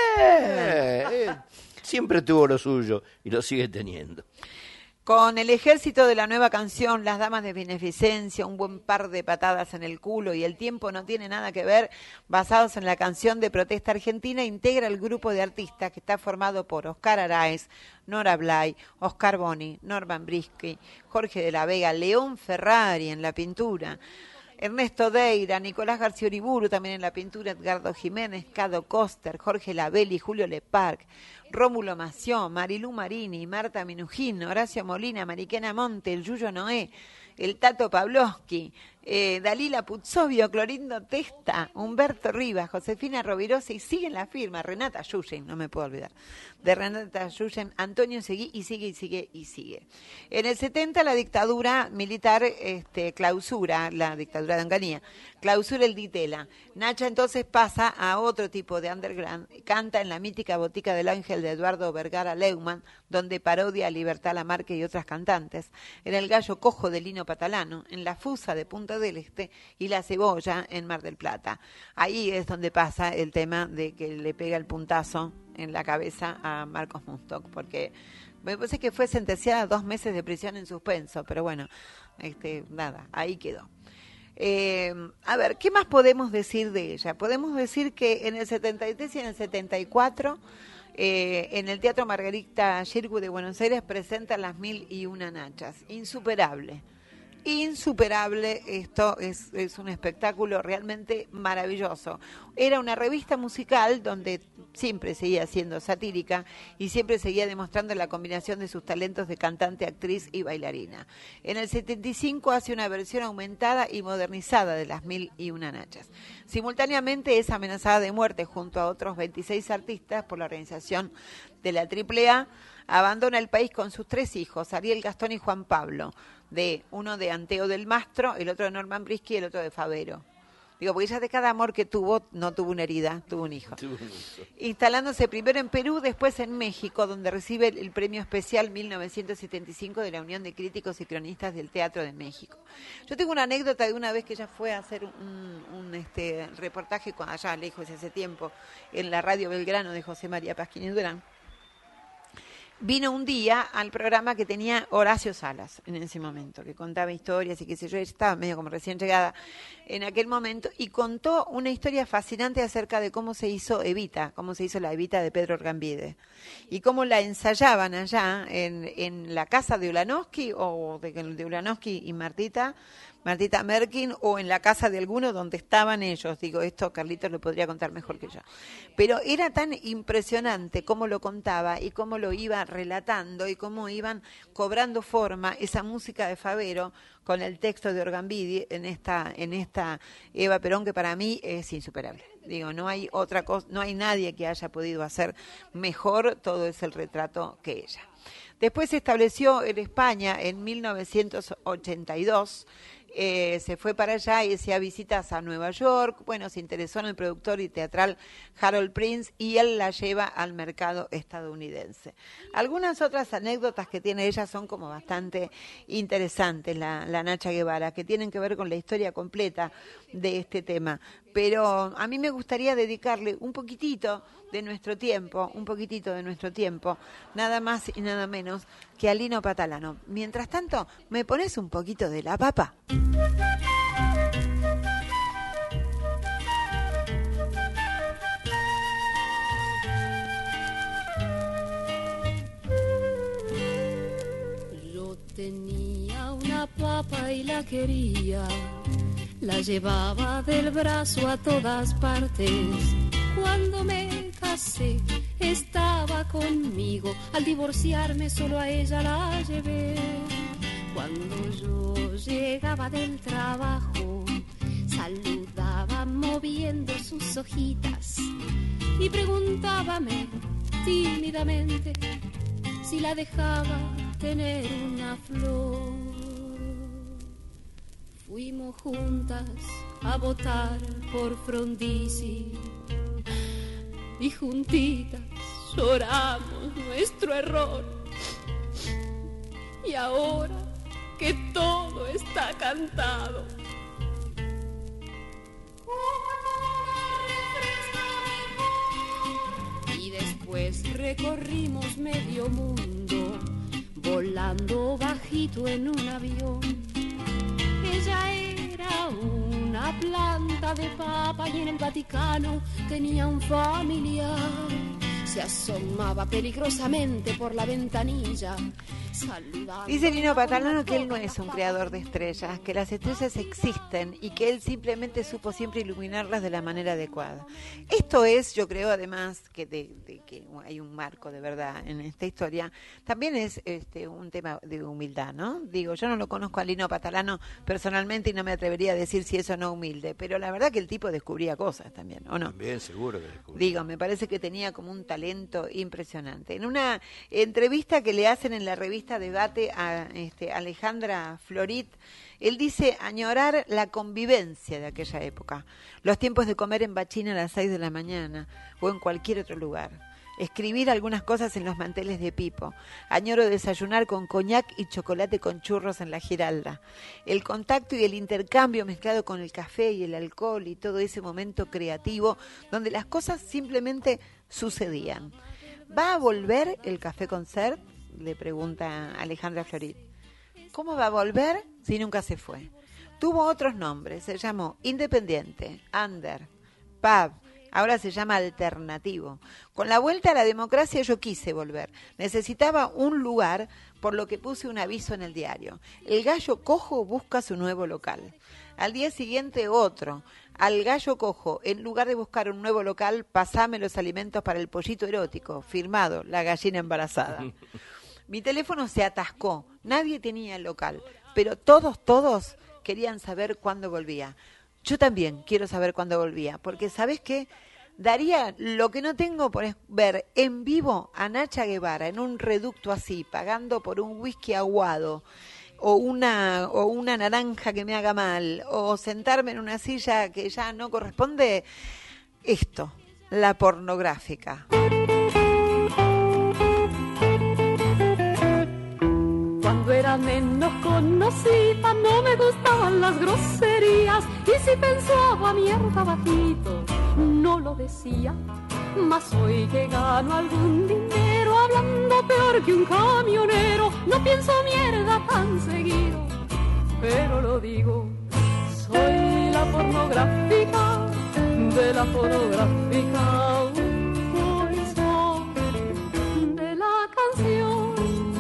eh, eh, siempre tuvo lo suyo y lo sigue teniendo. Con el ejército de la nueva canción, Las Damas de Beneficencia, Un buen par de patadas en el culo y El tiempo no tiene nada que ver, basados en la canción de protesta argentina, integra el grupo de artistas que está formado por Oscar Araez, Nora Blay, Oscar Boni, Norman Brisky, Jorge de la Vega, León Ferrari en la pintura, Ernesto Deira, Nicolás García Uriburu también en la pintura, Edgardo Jiménez, Cado Coster, Jorge Labelli, Julio Leparc, Rómulo Mació, Marilú Marini, Marta Minujín, Horacio Molina, Mariquena Monte, el Yuyo Noé, el Tato Pavlovsky, eh, Dalila Puzzovio, Clorindo Testa, Humberto Rivas, Josefina Rovirosa, y siguen la firma, Renata Yuyen, no me puedo olvidar, de Renata Yuyen, Antonio Seguí, y sigue, y sigue, y sigue. En el setenta la dictadura militar este, clausura, la dictadura de Onganía, clausura el Ditela. Nacha entonces pasa a otro tipo de underground, canta en la mítica Botica del Ángel de Eduardo Vergara Leumann, donde parodia a Libertad Lamarque y otras cantantes, en El Gallo Cojo de Lino Patalano, en La Fusa de Punta del Este y La Cebolla en Mar del Plata. Ahí es donde pasa el tema de que le pega el puntazo en la cabeza a Marcos Munstock, porque me parece que fue sentenciada a dos meses de prisión en suspenso, pero bueno, este, nada, ahí quedó. Eh, a ver, ¿qué más podemos decir de ella? Podemos decir que en el setenta y tres y en el setenta y cuatro... Eh, en el Teatro Margarita Xirgu de Buenos Aires presentan Las Mil y Una Nachas, insuperable, insuperable. Esto es, es un espectáculo realmente maravilloso. Era una revista musical donde siempre seguía siendo satírica y siempre seguía demostrando la combinación de sus talentos de cantante, actriz y bailarina. En el setenta y cinco hace una versión aumentada y modernizada de Las Mil y Una Nachas. Simultáneamente es amenazada de muerte junto a otros veintiséis artistas por la organización de la triple A. Abandona el país con sus tres hijos, Ariel, Gastón y Juan Pablo, de uno de Anteo del Mastro, el otro de Norman Brisky y el otro de Favero. Digo, porque ella de cada amor que tuvo, no tuvo una herida, tuvo un hijo. Instalándose primero en Perú, después en México, donde recibe el premio especial mil novecientos setenta y cinco de la Unión de Críticos y Cronistas del Teatro de México. Yo tengo una anécdota de una vez que ella fue a hacer un, un este, reportaje con, allá lejos, hace tiempo, en la radio Belgrano de José María Pasquini Durán. Vino un día al programa que tenía Horacio Salas en ese momento, que contaba historias y qué sé yo, estaba medio como recién llegada en aquel momento, y contó una historia fascinante acerca de cómo se hizo Evita, cómo se hizo la Evita de Pedro Orgambide, y cómo la ensayaban allá en, en la casa de Ulanowski, o de, de Ulanowski y Martita, Martita Merkin, o en la casa de alguno donde estaban ellos. Digo, esto Carlitos lo podría contar mejor que yo. Pero era tan impresionante cómo lo contaba y cómo lo iba relatando y cómo iban cobrando forma esa música de Favero con el texto de Orgambidi en esta, en esta Eva Perón, que para mí es insuperable. Digo, no hay otra cosa, no hay nadie que haya podido hacer mejor todo es el retrato que ella. Después se estableció en España en mil novecientos ochenta y dos. Eh, se fue para allá y hacía visitas a Nueva York. Bueno, se interesó en el productor y teatral Harold Prince y él la lleva al mercado estadounidense. Algunas otras anécdotas que tiene ella son como bastante interesantes, la, la Nacha Guevara, que tienen que ver con la historia completa de este tema. Pero a mí me gustaría dedicarle un poquitito de nuestro tiempo, un poquitito de nuestro tiempo, nada más y nada menos que a Lino Patalano. Mientras tanto, ¿me pones un poquito de La Papa? Yo tenía una papa y la quería, la llevaba del brazo a todas partes. Cuando me casé, estaba conmigo. Al divorciarme, solo a ella la llevé. Cuando yo llegaba del trabajo, saludaba moviendo sus hojitas y preguntábame tímidamente si la dejaba tener una flor. Fuimos juntas a votar por Frondizi y juntitas lloramos nuestro error. Y ahora que todo está cantado, y después recorrimos medio mundo volando bajito en un avión. Ella era una planta de papa y en el Vaticano tenía un familiar. Se asomaba peligrosamente por la ventanilla. Dice Lino Patalano que él no es un creador de estrellas, que las estrellas existen y que él simplemente supo siempre iluminarlas de la manera adecuada. Esto es, yo creo, además que, de, de que hay un marco de verdad en esta historia, también es este, un tema de humildad, ¿no? Digo, yo no lo conozco a Lino Patalano personalmente y no me atrevería a decir si eso no humilde, pero la verdad que el tipo descubría cosas también, ¿o no? También, seguro que descubría. Digo, me parece que tenía como un talento impresionante. En una entrevista que le hacen en la revista Debate a este, Alejandra Florit, él dice añorar la convivencia de aquella época, los tiempos de comer en Bachín a las seis de la mañana o en cualquier otro lugar, escribir algunas cosas en los manteles de Pipo, añoro desayunar con coñac y chocolate con churros en la Giralda, el contacto y el intercambio mezclado con el café y el alcohol y todo ese momento creativo donde las cosas simplemente sucedían. ¿Va a volver el Café Concert?, le pregunta Alejandra Florit. ¿Cómo va a volver si nunca se fue? Tuvo otros nombres, se llamó Independiente, Under, Pub, Ahora se llama Alternativo. Con la vuelta a la democracia yo quise volver. Necesitaba un lugar, por lo que puse un aviso en el diario. El gallo cojo busca su nuevo local. Al día siguiente otro. Al gallo cojo, en lugar de buscar un nuevo local, pasame los alimentos para el pollito erótico. Firmado, la gallina embarazada. Mi teléfono se atascó. Nadie tenía el local. Pero todos, todos querían saber cuándo volvía. Yo también quiero saber cuándo volvía. Porque, ¿sabes qué? Daría lo que no tengo por ver en vivo a Nacha Guevara en un reducto así, pagando por un whisky aguado. O una, o una naranja que me haga mal, o sentarme en una silla que ya no corresponde. Esto, la pornográfica. Cuando era menos conocida no me gustaban las groserías, y si pensaba mierda bajito no lo decía. Mas hoy que gano algún dinero hablando peor que un camionero, no pienso mierda tan seguido, pero lo digo. Soy la pornográfica de la pornográfica, hoy soy de la canción.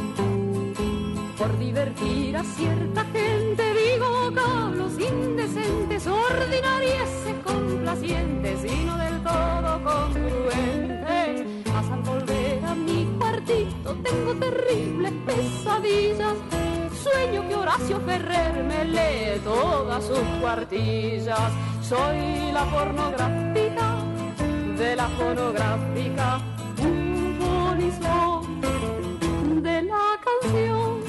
Por divertir a cierta gente digo cablos indecentes, ordinarias complacientes y no del todo congruentes. Mas al volver a mi cuartito tengo terribles pesadillas. Sueño que Horacio Ferrer me lee todas sus cuartillas. Soy la pornográfica de la pornográfica, un polizón de la canción.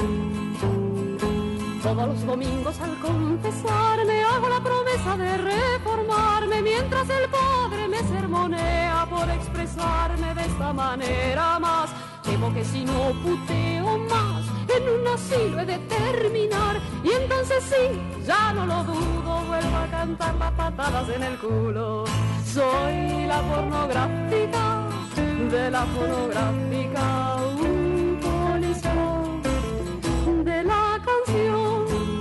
Todos los domingos al confesarme hago la promesa de reformarme, mientras el padre me sermonea por expresarme de esta manera. Más temo que si no puteo más en un asilo he de terminar, y entonces sí, ya no lo dudo, vuelvo a cantar las patadas en el culo. Soy la pornográfica de la pornográfica, un polizón de la canción.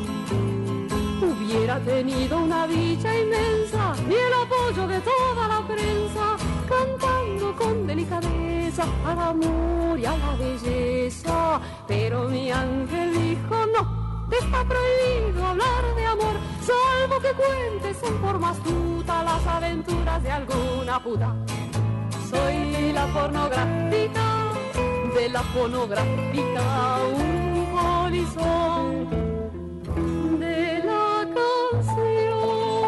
Hubiera tenido una dicha inmensa y el apoyo de toda la prensa, cantando con delicadeza al amor y a la belleza. Pero mi ángel dijo no, te está prohibido hablar de amor, salvo que cuentes en forma astuta las aventuras de alguna puta. Soy la pornográfica de la pornográfica, un polizón de la canción.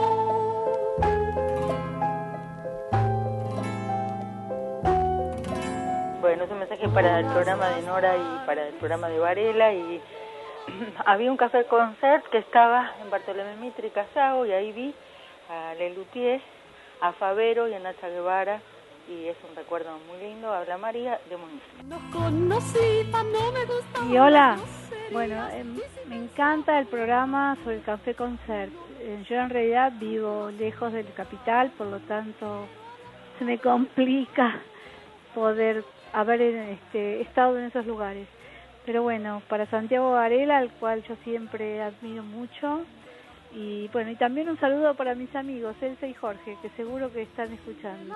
Bueno, es un mensaje para el programa de Nora y para el programa de Varela. Y había un café concert que estaba en Bartolomé Mitre y Casao, y ahí vi a Lelutier, a Favero y a Nacha Guevara, y es un recuerdo muy lindo. Habla María de Muñiz. Y hola, bueno, eh, me encanta el programa sobre el café concert. Eh, yo en realidad vivo lejos del capital, por lo tanto se me complica poder haber este, estado en esos lugares. Pero bueno, para Santiago Varela, al cual yo siempre admiro mucho, y bueno, y también un saludo para mis amigos Elsa y Jorge, que seguro que están escuchando.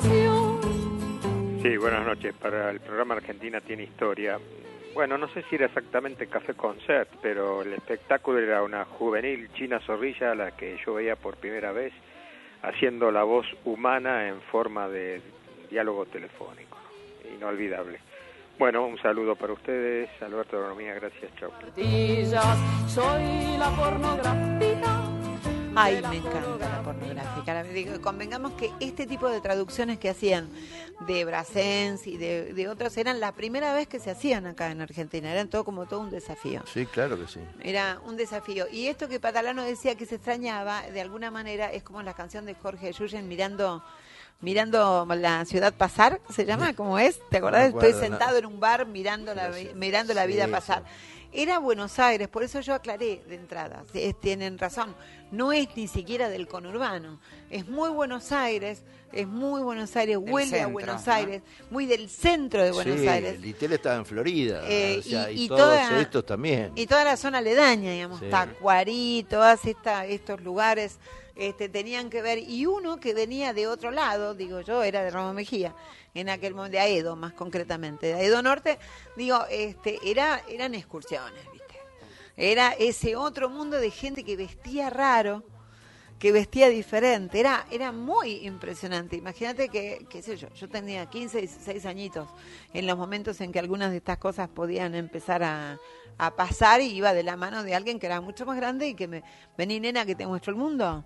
Sí, buenas noches. Para el programa Argentina tiene historia. Bueno, no sé si era exactamente café concert, pero el espectáculo era una juvenil China Zorrilla, a la que yo veía por primera vez haciendo la voz humana en forma de diálogo telefónico. Inolvidable. Bueno, un saludo para ustedes. Alberto Agronomía, gracias, chao. Soy la pornográfica. Ay, me encanta la pornográfica. Convengamos que este tipo de traducciones que hacían de Brassens y de, de otros eran la primera vez que se hacían acá en Argentina. Eran todo como todo un desafío. Sí, claro que sí. Era un desafío. Y esto que Patalano decía que se extrañaba, de alguna manera, es como la canción de Jorge Yuyen mirando... mirando la ciudad pasar, ¿se llama? ¿Cómo es? ¿Te acordás? No Estoy sentado nada. en un bar mirando la, mirando la vida sí, pasar. Sí. Era Buenos Aires, por eso yo aclaré de entrada. Tienen razón, no es ni siquiera del conurbano. Es muy Buenos Aires, es muy Buenos Aires, del huele centro, a Buenos ¿no? Aires, muy del centro de Buenos sí, Aires. El Itel estaba en Florida, eh, o sea, y, y, y todos toda, estos también. Y toda la zona aledaña, digamos, sí. Tacuarí, todas esta, estos lugares... este, tenían que ver, y uno que venía de otro lado, digo yo, era de Ramos Mejía, en aquel momento, de Aedo más concretamente, de Aedo Norte, digo, este, era, eran excursiones, ¿viste? Era ese otro mundo de gente que vestía raro, que vestía diferente, era era muy impresionante. Imagínate que, qué sé yo, yo tenía quince, dieciséis añitos en los momentos en que algunas de estas cosas podían empezar a, a pasar, y iba de la mano de alguien que era mucho más grande y que me, vení nena que te muestro el mundo.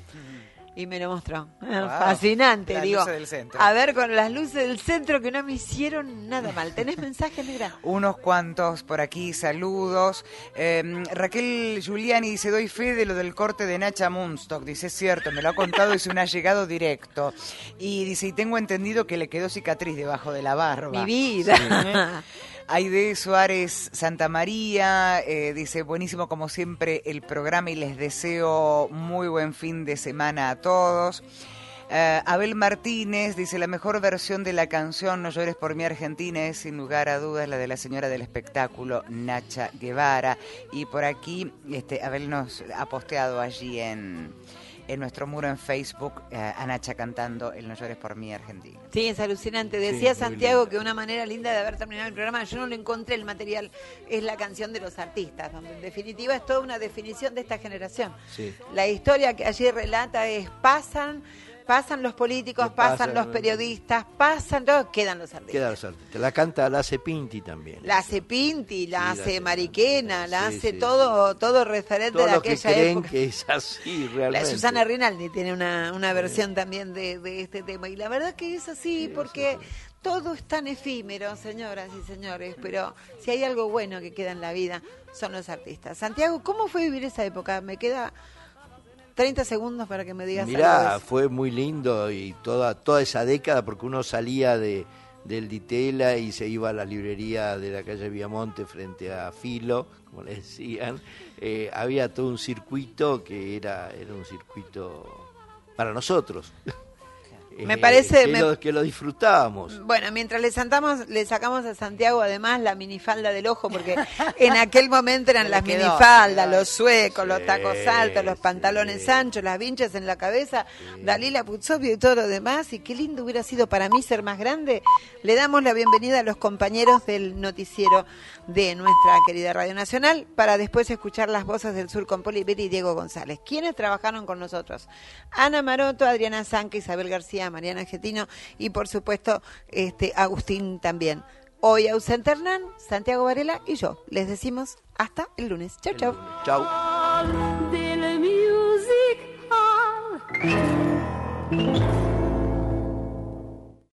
Y me lo mostró. Wow. Fascinante, las digo. Luces del centro. A ver, con las luces del centro que no me hicieron nada mal. ¿Tenés mensajes, negra? Unos cuantos por aquí, saludos. Eh, Raquel Giuliani dice, doy fe de lo del corte de Nacha Munstock. Dice, es cierto, me lo ha contado, es un allegado directo. Y dice, y tengo entendido que le quedó cicatriz debajo de la barba. Mi vida. Sí. Aide Suárez Santa María eh, dice, buenísimo como siempre el programa y les deseo muy buen fin de semana a todos. Uh, Abel Martínez dice, la mejor versión de la canción No llores por mi Argentina es sin lugar a dudas la de la señora del espectáculo, Nacha Guevara. Y por aquí este, Abel nos ha posteado allí en... en nuestro muro en Facebook, eh, a Nacha cantando el No llores por mí Argentina. Sí, es alucinante. Decía sí, Santiago que una manera linda de haber terminado el programa, yo no lo encontré, el material, es la canción de los artistas, donde en definitiva es toda una definición de esta generación. Sí. La historia que allí relata es, pasan... Pasan los políticos, pasan, pasan los periodistas, pasan, no, quedan los artistas. Quedan los artistas. La canta, la hace Pinti también. La hace Pinti, la sí, hace la Mariquena, la sí, hace sí, todo, sí. todo referente todo de aquella que creen época. Que es así realmente. La Susana Rinaldi tiene una, una versión sí. también de, de este tema. Y la verdad que es así, sí, porque sí, sí. todo es tan efímero, señoras y señores. Pero si hay algo bueno que queda en la vida, son los artistas. Santiago, ¿cómo fue vivir esa época? Me queda... treinta segundos para que me digas Mirá, algo. Fue muy lindo y toda toda esa década, porque uno salía de del Ditela y se iba a la librería de la calle Viamonte frente a Filo, como le decían. Eh, había todo un circuito que era, era un circuito para nosotros. Me parece... Eh, que, me... lo, que lo disfrutábamos. Bueno, mientras le, santamos, le sacamos a Santiago además la minifalda del ojo, porque en aquel momento eran las quedó, minifaldas, los suecos, sí, los tacos altos, los pantalones sí. anchos, las vinchas en la cabeza, sí. Dalila Puzzovio y todo lo demás, y qué lindo hubiera sido para mí ser más grande. Le damos la bienvenida a los compañeros del noticiero de nuestra querida Radio Nacional, para después escuchar las voces del sur con Poli Peri y Diego González. ¿Quiénes trabajaron con nosotros? Ana Maroto, Adriana Zanca, Isabel García, Mariana Argentino y por supuesto este Agustín también. Hoy ausente Hernán, Santiago Varela y yo. Les decimos hasta el lunes. Chau, chau. Chau.